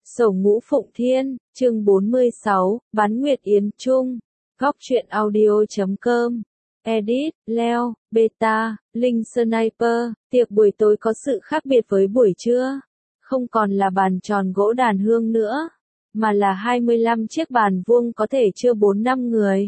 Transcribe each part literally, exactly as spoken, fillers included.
Sổ Ngũ Phụng Thiên, chương bốn mươi sáu, Bán Nguyệt Yến Trung, Góc truyện audio chấm com, Edit, Leo, Beta, Linh Sniper, tiệc buổi tối có sự khác biệt với buổi trưa. Không còn là bàn tròn gỗ đàn hương nữa, mà là hai mươi lăm chiếc bàn vuông có thể chứa bốn năm người.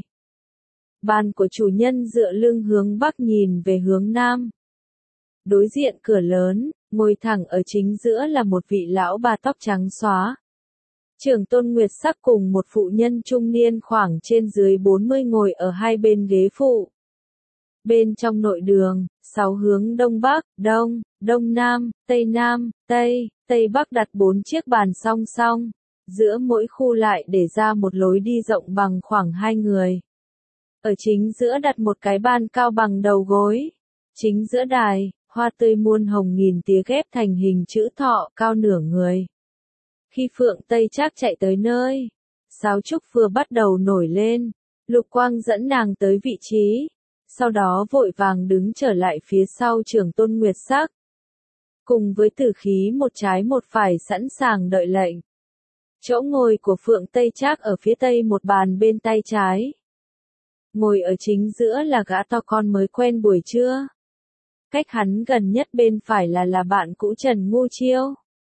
Bàn của chủ nhân dựa lưng hướng bắc nhìn về hướng nam. Đối diện cửa lớn, ngồi thẳng ở chính giữa là một vị lão bà tóc trắng xóa. Trưởng tôn Nguyệt Sắc cùng một phụ nhân trung niên khoảng trên dưới bốn mươi ngồi ở hai bên ghế phụ. Bên trong nội đường, sáu hướng đông bắc, đông, đông nam, tây nam, tây, tây bắc đặt bốn chiếc bàn song song. Giữa mỗi khu lại để ra một lối đi rộng bằng khoảng hai người. Ở chính giữa đặt một cái bàn cao bằng đầu gối. Chính giữa đài, hoa tươi muôn hồng nghìn tía ghép thành hình chữ thọ cao nửa người. Khi Phượng Tây Trác chạy tới nơi, sáo trúc vừa bắt đầu nổi lên, Lục Quang dẫn nàng tới vị trí, sau đó vội vàng đứng trở lại phía sau trưởng tôn Nguyệt Sắc. Cùng với tử khí một trái một phải sẵn sàng đợi lệnh. Chỗ ngồi của Phượng Tây Trác ở phía tây một bàn bên tay trái. Ngồi ở chính giữa là gã to con mới quen buổi trưa. Cách hắn gần nhất bên phải là là bạn cũ Trần Ngu Chiêu.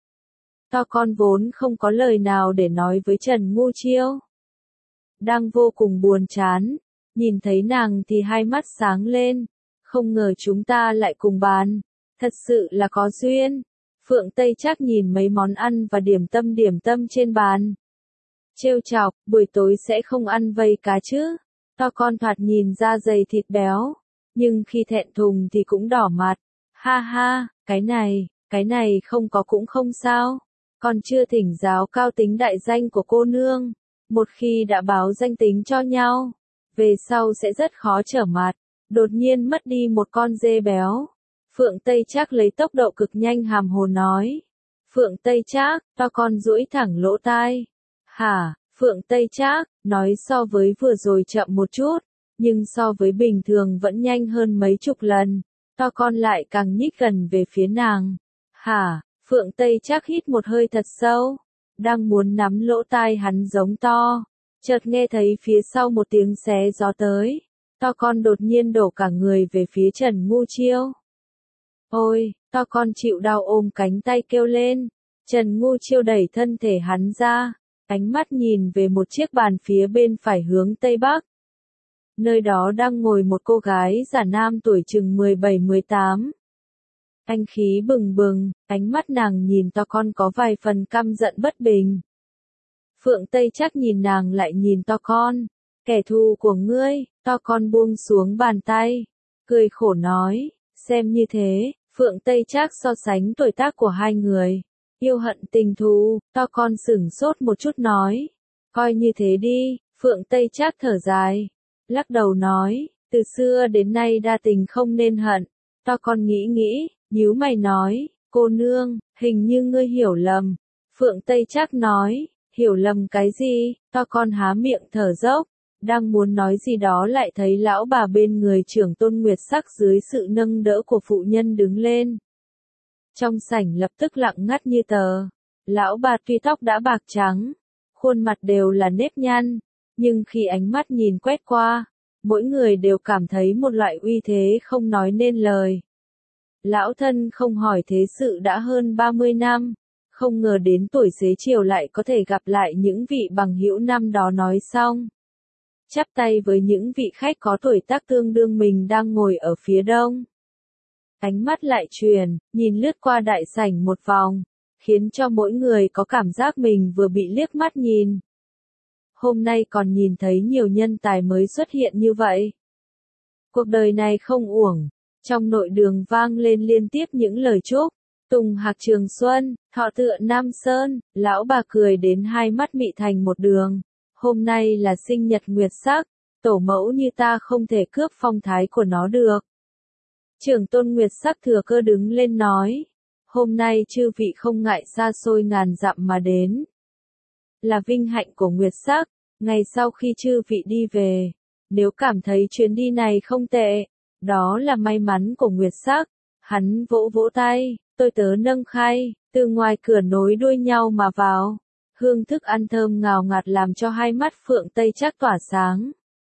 To con vốn không có lời nào để nói với Trần Ngu Chiêu. Đang vô cùng buồn chán, nhìn thấy nàng thì hai mắt sáng lên, không ngờ chúng ta lại cùng bàn, thật sự là có duyên. Phượng Tây Trác nhìn mấy món ăn và điểm tâm điểm tâm trên bàn. Trêu chọc, buổi tối sẽ không ăn vây cá chứ? To con thoạt nhìn da dày thịt béo, nhưng khi thẹn thùng thì cũng đỏ mặt. Ha ha, cái này, cái này không có cũng không sao. Còn chưa thỉnh giáo cao tính đại danh của cô nương. Một khi đã báo danh tính cho nhau, về sau sẽ rất khó trở mặt. Đột nhiên mất đi một con dê béo. Phượng Tây Trác lấy tốc độ cực nhanh hàm hồ nói. Phượng Tây Trác, to con duỗi thẳng lỗ tai. Hả, Phượng Tây Trác, nói so với vừa rồi chậm một chút, nhưng so với bình thường vẫn nhanh hơn mấy chục lần. To con lại càng nhích gần về phía nàng. Hả, Phượng Tây Trác hít một hơi thật sâu, đang muốn nắm lỗ tai hắn giống to. Chợt nghe thấy phía sau một tiếng xé gió tới. To con đột nhiên đổ cả người về phía Trần Ngu Chiêu. Ôi, to con chịu đau ôm cánh tay kêu lên. Trần Ngu Chiêu đẩy thân thể hắn ra, ánh mắt nhìn về một chiếc bàn phía bên phải hướng tây bắc. Nơi đó đang ngồi một cô gái già nam tuổi chừng mười bảy mười tám. Anh khí bừng bừng, ánh mắt nàng nhìn to con có vài phần căm giận bất bình. Phượng Tây Trác nhìn nàng lại nhìn to con. Kẻ thù của ngươi, to con buông xuống bàn tay. Cười khổ nói, xem như thế, Phượng Tây Trác so sánh tuổi tác của hai người. Yêu hận tình thù, to con sửng sốt một chút nói. Coi như thế đi, Phượng Tây Trác thở dài. Lắc đầu nói, từ xưa đến nay đa tình không nên hận. To con nghĩ nghĩ, nhíu mày nói, cô nương, hình như ngươi hiểu lầm. Phượng Tây Trác nói, hiểu lầm cái gì? To con há miệng thở dốc, đang muốn nói gì đó lại thấy lão bà bên người trưởng tôn Nguyệt Sắc dưới sự nâng đỡ của phụ nhân đứng lên. Trong sảnh lập tức lặng ngắt như tờ. Lão bà tuy tóc đã bạc trắng, khuôn mặt đều là nếp nhăn, nhưng khi ánh mắt nhìn quét qua, mỗi người đều cảm thấy một loại uy thế không nói nên lời. Lão thân không hỏi thế sự đã hơn ba mươi năm, không ngờ đến tuổi xế chiều lại có thể gặp lại những vị bằng hữu năm đó nói xong. Chắp tay với những vị khách có tuổi tác tương đương mình đang ngồi ở phía đông. Ánh mắt lại truyền, nhìn lướt qua đại sảnh một vòng, khiến cho mỗi người có cảm giác mình vừa bị liếc mắt nhìn. Hôm nay còn nhìn thấy nhiều nhân tài mới xuất hiện như vậy. Cuộc đời này không uổng. Trong nội đường vang lên liên tiếp những lời chúc. Tùng hạc trường xuân, thọ tựa Nam Sơn, lão bà cười đến hai mắt mị thành một đường. Hôm nay là sinh nhật Nguyệt Sắc, tổ mẫu như ta không thể cướp phong thái của nó được. Trưởng tôn Nguyệt Sắc thừa cơ đứng lên nói. Hôm nay chư vị không ngại xa xôi ngàn dặm mà đến. Là vinh hạnh của Nguyệt Sắc, ngày sau khi chư vị đi về, nếu cảm thấy chuyến đi này không tệ, đó là may mắn của Nguyệt Sắc. Hắn vỗ vỗ tay, tôi tớ nâng khay, từ ngoài cửa nối đuôi nhau mà vào. Hương thức ăn thơm ngào ngạt làm cho hai mắt Phượng Tây Trác tỏa sáng.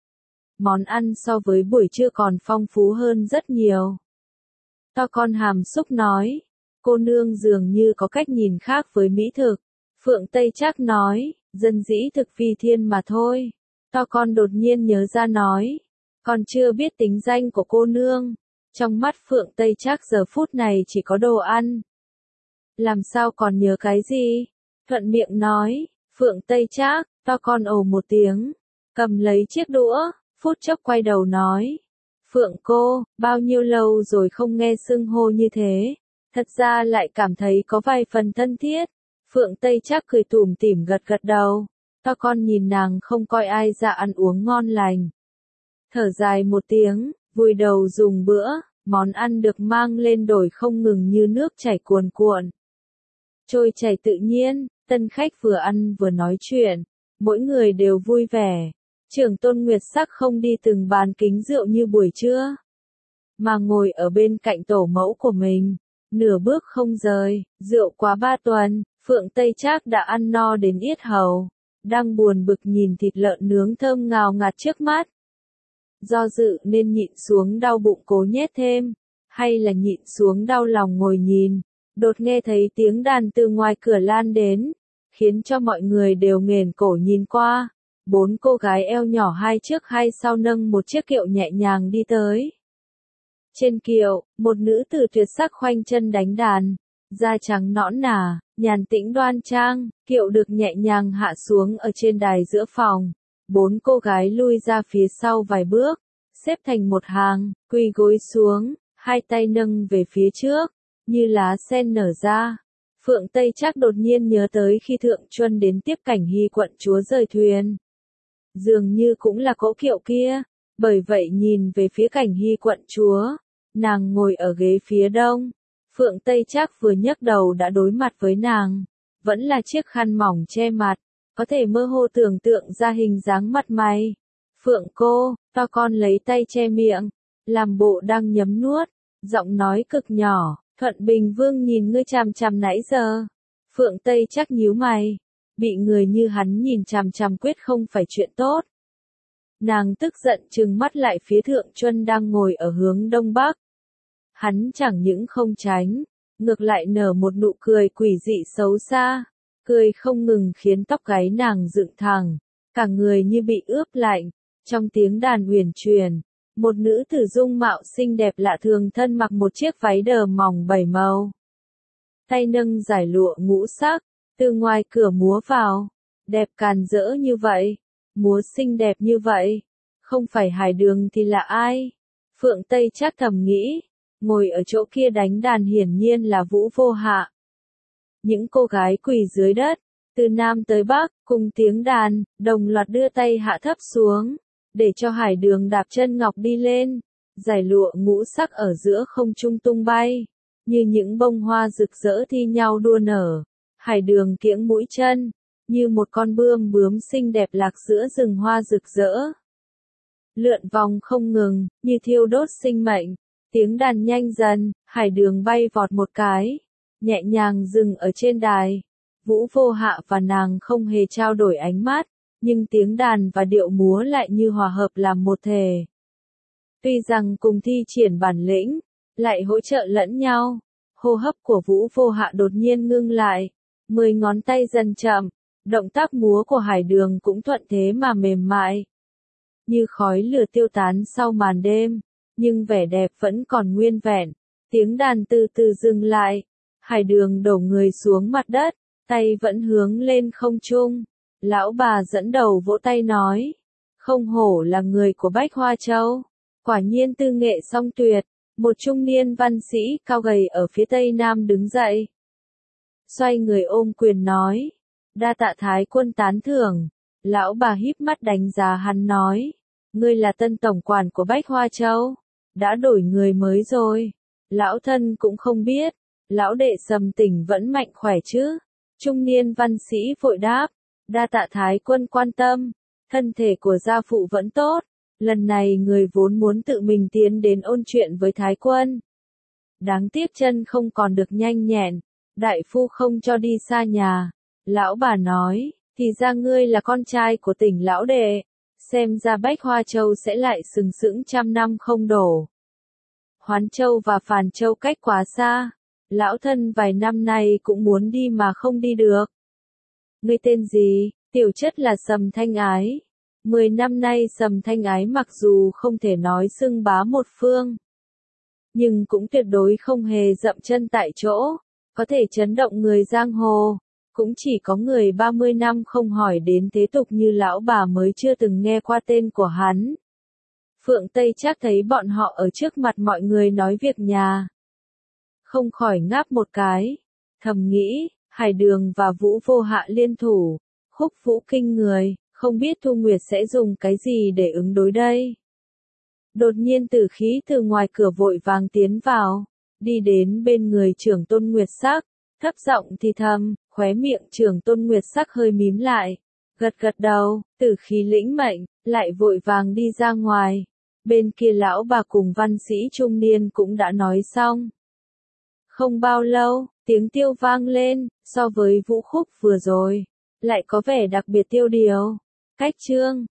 Món ăn so với buổi trưa còn phong phú hơn rất nhiều. To con hàm xúc nói, cô nương dường như có cách nhìn khác với mỹ thực. Phượng Tây Trác nói, dân dĩ thực phi thiên mà thôi. To con đột nhiên nhớ ra nói, còn chưa biết tính danh của cô nương. Trong mắt Phượng Tây Trác giờ phút này chỉ có đồ ăn. Làm sao còn nhớ cái gì? Thuận miệng nói, Phượng Tây Trác, to con ồ một tiếng, cầm lấy chiếc đũa, phút chốc quay đầu nói. Phượng cô, bao nhiêu lâu rồi không nghe xưng hô như thế, thật ra lại cảm thấy có vài phần thân thiết. Phượng Tây Trác cười tủm tỉm gật gật đầu, to con nhìn nàng không coi ai ra ăn uống ngon lành. Thở dài một tiếng, vùi đầu dùng bữa, món ăn được mang lên đồi không ngừng như nước chảy cuồn cuộn. Trôi chảy tự nhiên, tân khách vừa ăn vừa nói chuyện, mỗi người đều vui vẻ. Trưởng tôn Nguyệt Sắc không đi từng bàn kính rượu như buổi trưa, mà ngồi ở bên cạnh tổ mẫu của mình, nửa bước không rời. Rượu quá ba tuần, Phượng Tây Trác đã ăn no đến yết hầu, đang buồn bực nhìn thịt lợn nướng thơm ngào ngạt trước mắt. Do dự nên nhịn xuống đau bụng cố nhét thêm, hay là nhịn xuống đau lòng ngồi nhìn, đột nghe thấy tiếng đàn từ ngoài cửa lan đến, khiến cho mọi người đều nghển cổ nhìn qua. Bốn cô gái eo nhỏ hai trước hai sau nâng một chiếc kiệu nhẹ nhàng đi tới. Trên kiệu, một nữ tử tuyệt sắc khoanh chân đánh đàn, da trắng nõn nà, nhàn tĩnh đoan trang, kiệu được nhẹ nhàng hạ xuống ở trên đài giữa phòng. Bốn cô gái lui ra phía sau vài bước, xếp thành một hàng, quỳ gối xuống, hai tay nâng về phía trước, như lá sen nở ra. Phượng Tây Trác đột nhiên nhớ tới khi Thượng Chuân đến tiếp Cảnh Hy quận chúa rời thuyền. Dường như cũng là cỗ kiệu kia, bởi vậy nhìn về phía Cảnh Hy quận chúa, nàng ngồi ở ghế phía đông. Phượng Tây Trác vừa nhấc đầu đã đối mặt với nàng, vẫn là chiếc khăn mỏng che mặt, có thể mơ hồ tưởng tượng ra hình dáng mặt mày. Phượng cô, to con lấy tay che miệng, làm bộ đang nhấm nuốt, giọng nói cực nhỏ, Thuận Bình Vương nhìn ngươi chằm chằm nãy giờ. Phượng Tây Trác nhíu mày, bị người như hắn nhìn chằm chằm quyết không phải chuyện tốt. Nàng tức giận trừng mắt lại phía Thượng Chuân đang ngồi ở hướng đông bắc. Hắn chẳng những không tránh, ngược lại nở một nụ cười quỷ dị xấu xa, cười không ngừng khiến tóc gáy nàng dựng thẳng, cả người như bị ướp lạnh. Trong tiếng đàn huyền truyền, một nữ tử dung mạo xinh đẹp lạ thường thân mặc một chiếc váy đờ mỏng bảy màu, tay nâng dải lụa ngũ sắc, từ ngoài cửa múa vào, đẹp càn rỡ như vậy, múa xinh đẹp như vậy, không phải Hải Đường thì là ai? Phượng Tây Trác thầm nghĩ, ngồi ở chỗ kia đánh đàn hiển nhiên là Vũ Vô Hạ. Những cô gái quỳ dưới đất, từ nam tới bắc, cùng tiếng đàn, đồng loạt đưa tay hạ thấp xuống, để cho Hải Đường đạp chân ngọc đi lên, dải lụa ngũ sắc ở giữa không trung tung bay, như những bông hoa rực rỡ thi nhau đua nở. Hải Đường kiễng mũi chân, như một con bươm bướm xinh đẹp lạc giữa rừng hoa rực rỡ. Lượn vòng không ngừng, như thiêu đốt sinh mệnh, tiếng đàn nhanh dần, Hải Đường bay vọt một cái, nhẹ nhàng dừng ở trên đài. Vũ Vô Hạ và nàng không hề trao đổi ánh mắt, nhưng tiếng đàn và điệu múa lại như hòa hợp làm một thể. Tuy rằng cùng thi triển bản lĩnh, lại hỗ trợ lẫn nhau, hô hấp của Vũ Vô Hạ đột nhiên ngưng lại, mười ngón tay dần chậm, động tác múa của Hải Đường cũng thuận thế mà mềm mại, như khói lửa tiêu tán sau màn đêm, nhưng vẻ đẹp vẫn còn nguyên vẹn. Tiếng đàn từ từ dừng lại, Hải Đường đổ người xuống mặt đất, tay vẫn hướng lên không trung. Lão bà dẫn đầu vỗ tay nói, không hổ là người của Bách Hoa Châu, quả nhiên tư nghệ song tuyệt. Một trung niên văn sĩ cao gầy ở phía tây nam đứng dậy, xoay người ôm quyền nói, đa tạ thái quân tán thưởng. Lão bà híp mắt đánh giá hắn nói, ngươi là tân tổng quản của Bách Hoa Châu, đã đổi người mới rồi. Lão thân cũng không biết, lão đệ Sầm Tỉnh vẫn mạnh khỏe chứ? Trung niên văn sĩ vội đáp, đa tạ thái quân quan tâm, thân thể của gia phụ vẫn tốt, lần này người vốn muốn tự mình tiến đến ôn chuyện với thái quân. Đáng tiếc chân không còn được nhanh nhẹn, đại phu không cho đi xa nhà, Lão bà nói, thì ra ngươi là con trai của Tỉnh lão đệ, xem ra Bách Hoa Châu sẽ lại sừng sững trăm năm không đổ. Hoán Châu và Phàn Châu cách quá xa, lão thân vài năm nay cũng muốn đi mà không đi được. Ngươi tên gì? Tiểu chất là Sầm Thanh Ái. Mười năm nay Sầm Thanh Ái mặc dù không thể nói xưng bá một phương, nhưng cũng tuyệt đối không hề dậm chân tại chỗ, có thể chấn động người giang hồ. Cũng chỉ có người ba mươi năm không hỏi đến thế tục như lão bà mới chưa từng nghe qua tên của hắn. Phượng Tây Trác thấy bọn họ ở trước mặt mọi người nói việc nhà, không khỏi ngáp một cái, thầm nghĩ, Hải Đường và Vũ Vô Hạ liên thủ, khúc vũ kinh người, không biết Thu Nguyệt sẽ dùng cái gì để ứng đối đây. Đột nhiên Tử Khí từ ngoài cửa vội vàng tiến vào, đi đến bên người Trưởng Tôn Nguyệt Sắc, thấp giọng thì thầm, khóe miệng Trưởng Tôn Nguyệt Sắc hơi mím lại, gật gật đầu, Tử Khí lĩnh mệnh, lại vội vàng đi ra ngoài. Bên kia lão bà cùng văn sĩ trung niên cũng đã nói xong. Không bao lâu, tiếng tiêu vang lên, so với vũ khúc vừa rồi, lại có vẻ đặc biệt tiêu điều. Cách chương